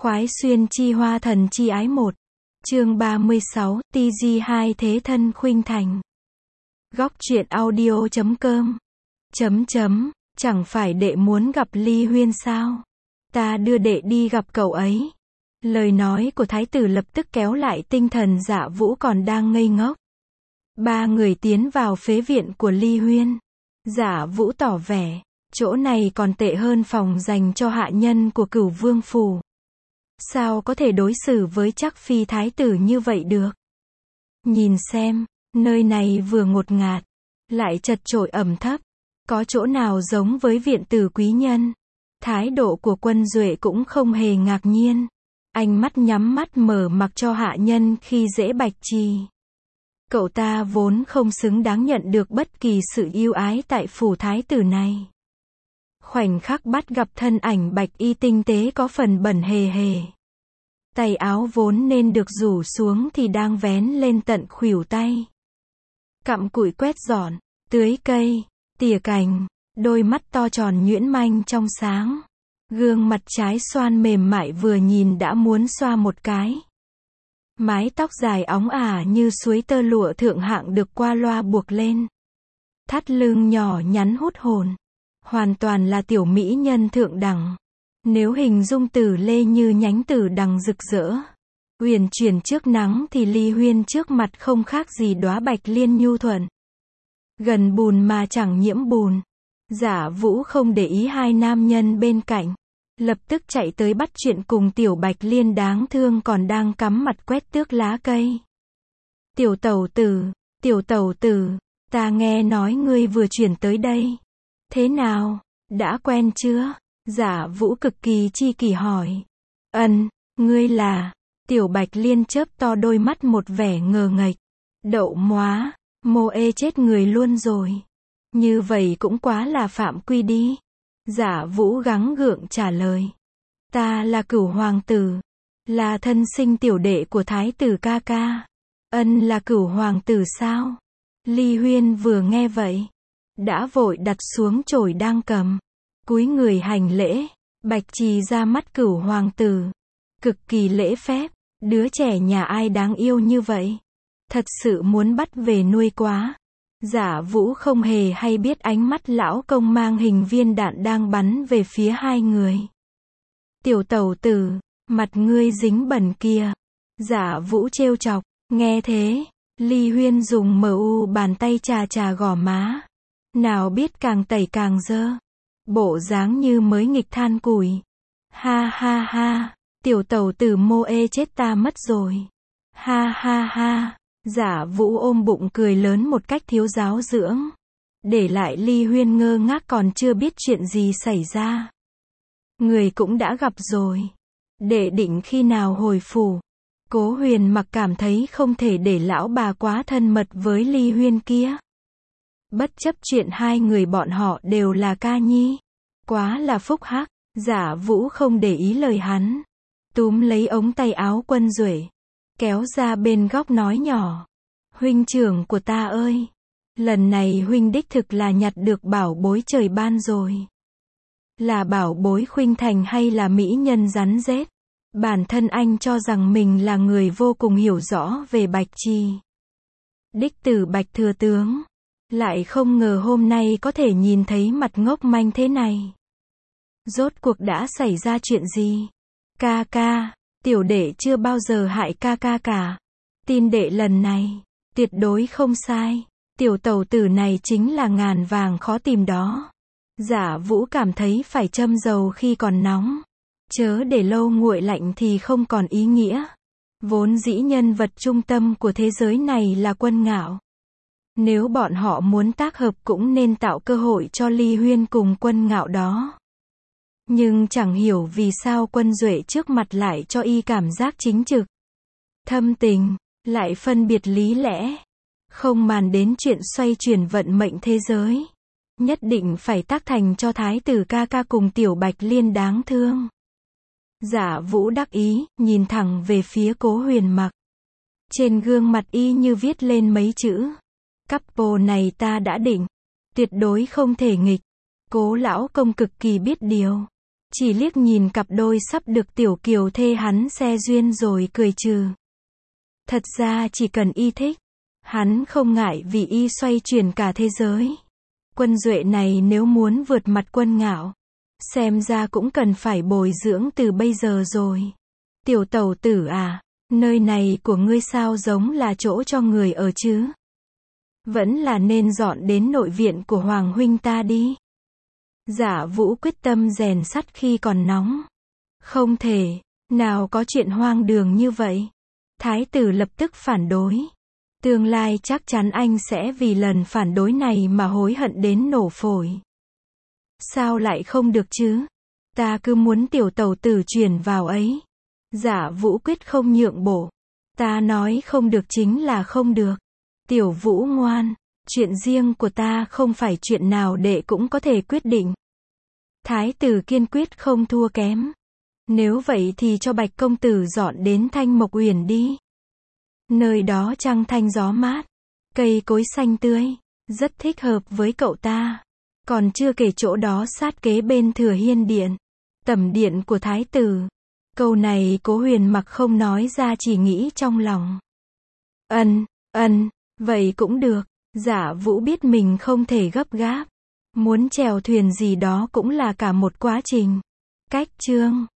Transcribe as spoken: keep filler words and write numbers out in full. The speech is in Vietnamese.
Khoái xuyên chi hoa thần chi ái một. Chương ba mươi sáu, Ti Di hai thế thân khuynh thành. Góc truyện audio chấm com. Chấm chấm, chẳng phải đệ muốn gặp Ly Huyên sao? Ta đưa đệ đi gặp cậu ấy. Lời nói của thái tử lập tức kéo lại tinh thần Dạ Vũ còn đang ngây ngốc. Ba người tiến vào phế viện của Ly Huyên. Dạ Vũ tỏ vẻ, chỗ này còn tệ hơn phòng dành cho hạ nhân của Cửu Vương phủ. Sao có thể đối xử với Trắc Phi thái tử như vậy được? Nhìn xem, nơi này vừa ngột ngạt, lại chật chội ẩm thấp, có chỗ nào giống với viện tử quý nhân? Thái độ của Quân Duệ cũng không hề ngạc nhiên. Ánh mắt nhắm mắt mở mặc cho hạ nhân khi dễ Bạch Trì. Cậu ta vốn không xứng đáng nhận được bất kỳ sự yêu ái tại phủ thái tử này. Khoảnh khắc bắt gặp thân ảnh Bạch Y tinh tế có phần bẩn hề hề. Tay áo vốn nên được rủ xuống thì đang vén lên tận khuỷu tay. Cặm cụi quét dọn, tưới cây, tỉa cành, đôi mắt to tròn nhuyễn manh trong sáng. Gương mặt trái xoan mềm mại vừa nhìn đã muốn xoa một cái. Mái tóc dài óng ả như suối tơ lụa thượng hạng được qua loa buộc lên. Thắt lưng nhỏ nhắn hút hồn. Hoàn toàn là tiểu mỹ nhân thượng đẳng. Nếu hình dung Tử Lê như nhánh tử đằng rực rỡ, uyển chuyển trước nắng thì Ly Huyên trước mặt không khác gì đóa bạch liên nhu thuận. Gần bùn mà chẳng nhiễm bùn. Dạ Vũ không để ý hai nam nhân bên cạnh, lập tức chạy tới bắt chuyện cùng tiểu bạch liên đáng thương còn đang cắm mặt quét tước lá cây. Tiểu tẩu tử, tiểu tẩu tử, ta nghe nói ngươi vừa chuyển tới đây. Thế nào, đã quen chưa? Dạ Vũ cực kỳ chi kỷ hỏi. Ân, ngươi là? Tiểu bạch liên chớp to đôi mắt một vẻ ngờ nghệch. Đậu móa, mô ê chết người luôn rồi. Như vậy cũng quá là phạm quy đi. Dạ Vũ gắng gượng trả lời. Ta là Cửu hoàng tử, là thân sinh tiểu đệ của thái tử ca ca. Ân là Cửu hoàng tử sao? Ly Huyên vừa nghe vậy, đã vội đặt xuống chổi đang cầm, cúi người hành lễ. Bạch Trì ra mắt Cửu hoàng tử, cực kỳ lễ phép. Đứa trẻ nhà ai đáng yêu như vậy, thật sự muốn bắt về nuôi quá. Dạ Vũ không hề hay biết ánh mắt lão công mang hình viên đạn đang bắn về phía hai người. Tiểu tẩu tử, mặt ngươi dính bẩn kìa. Dạ Vũ trêu chọc. Nghe thế, Ly Huyên dùng mờ u bàn tay chà chà gò má. Nào biết càng tẩy càng dơ. Bộ dáng như mới nghịch than củi. Ha ha ha, tiểu tẩu tử mô ê chết ta mất rồi. Ha ha ha. Dạ Vũ ôm bụng cười lớn một cách thiếu giáo dưỡng. Để lại Ly Huyên ngơ ngác còn chưa biết chuyện gì xảy ra. Người cũng đã gặp rồi. Đệ định khi nào hồi phủ? Cố Huyền Mặc cảm thấy không thể để lão bà quá thân mật với Ly Huyên kia. Bất chấp chuyện hai người bọn họ đều là ca nhi. Quá là phúc hắc. Dạ Vũ không để ý lời hắn. Túm lấy ống tay áo Quân Duệ, kéo ra bên góc nói nhỏ. Huynh trưởng của ta ơi, lần này huynh đích thực là nhặt được bảo bối trời ban rồi. Là bảo bối khuynh thành hay là mỹ nhân rắn rết? Bản thân anh cho rằng mình là người vô cùng hiểu rõ về Bạch Trì. Đích tử Bạch thừa tướng. Lại không ngờ hôm nay có thể nhìn thấy mặt ngốc manh thế này. Rốt cuộc đã xảy ra chuyện gì? Ca ca, tiểu đệ chưa bao giờ hại ca ca cả. Tin đệ lần này, tuyệt đối không sai. Tiểu tẩu tử này chính là ngàn vàng khó tìm đó. Dạ Vũ cảm thấy phải châm dầu khi còn nóng. Chớ để lâu nguội lạnh thì không còn ý nghĩa. Vốn dĩ nhân vật trung tâm của thế giới này là Quân Ngạo. Nếu bọn họ muốn tác hợp cũng nên tạo cơ hội cho Ly Huyên cùng Quân Ngạo đó. Nhưng chẳng hiểu vì sao Quân Duệ trước mặt lại cho y cảm giác chính trực, thâm tình, lại phân biệt lý lẽ. Không màn đến chuyện xoay chuyển vận mệnh thế giới. Nhất định phải tác thành cho thái tử ca ca cùng tiểu bạch liên đáng thương. Dạ Vũ đắc ý, nhìn thẳng về phía Cố Huyền Mặc. Trên gương mặt y như viết lên mấy chữ. Couple này ta đã định, tuyệt đối không thể nghịch. Cố lão công cực kỳ biết điều. chỉ liếc nhìn cặp đôi sắp được tiểu kiều thê hắn xe duyên rồi cười trừ. Thật ra chỉ cần y thích, hắn không ngại vì y xoay chuyển cả thế giới. Quân Duệ này nếu muốn vượt mặt Quân Ngạo, xem ra cũng cần phải bồi dưỡng từ bây giờ rồi. Tiểu tẩu tử à, nơi này của ngươi sao giống là chỗ cho người ở chứ? Vẫn là nên dọn đến nội viện của Hoàng huynh ta đi. Dạ Vũ quyết tâm rèn sắt khi còn nóng. Không thể, nào có chuyện hoang đường như vậy. Thái tử lập tức phản đối. Tương lai chắc chắn anh sẽ vì lần phản đối này mà hối hận đến nổ phổi. Sao lại không được chứ? Ta cứ muốn tiểu tẩu tử chuyển vào ấy. Dạ Vũ quyết không nhượng bộ. Ta nói không được chính là không được. Tiểu Vũ ngoan, chuyện riêng của ta không phải chuyện nào đệ cũng có thể quyết định. Thái tử kiên quyết không thua kém. Nếu vậy thì cho Bạch công tử dọn đến Thanh Mộc Uyển đi. Nơi đó trăng thanh gió mát, cây cối xanh tươi, rất thích hợp với cậu ta. Còn chưa kể chỗ đó sát kế bên Thừa Hiên Điện, tẩm điện của thái tử. Câu này Cố Huyền Mặc không nói ra, chỉ nghĩ trong lòng. Ân, ân, vậy cũng được. Dạ Vũ biết mình không thể gấp gáp. Muốn chèo thuyền gì đó cũng là cả một quá trình. Cách chương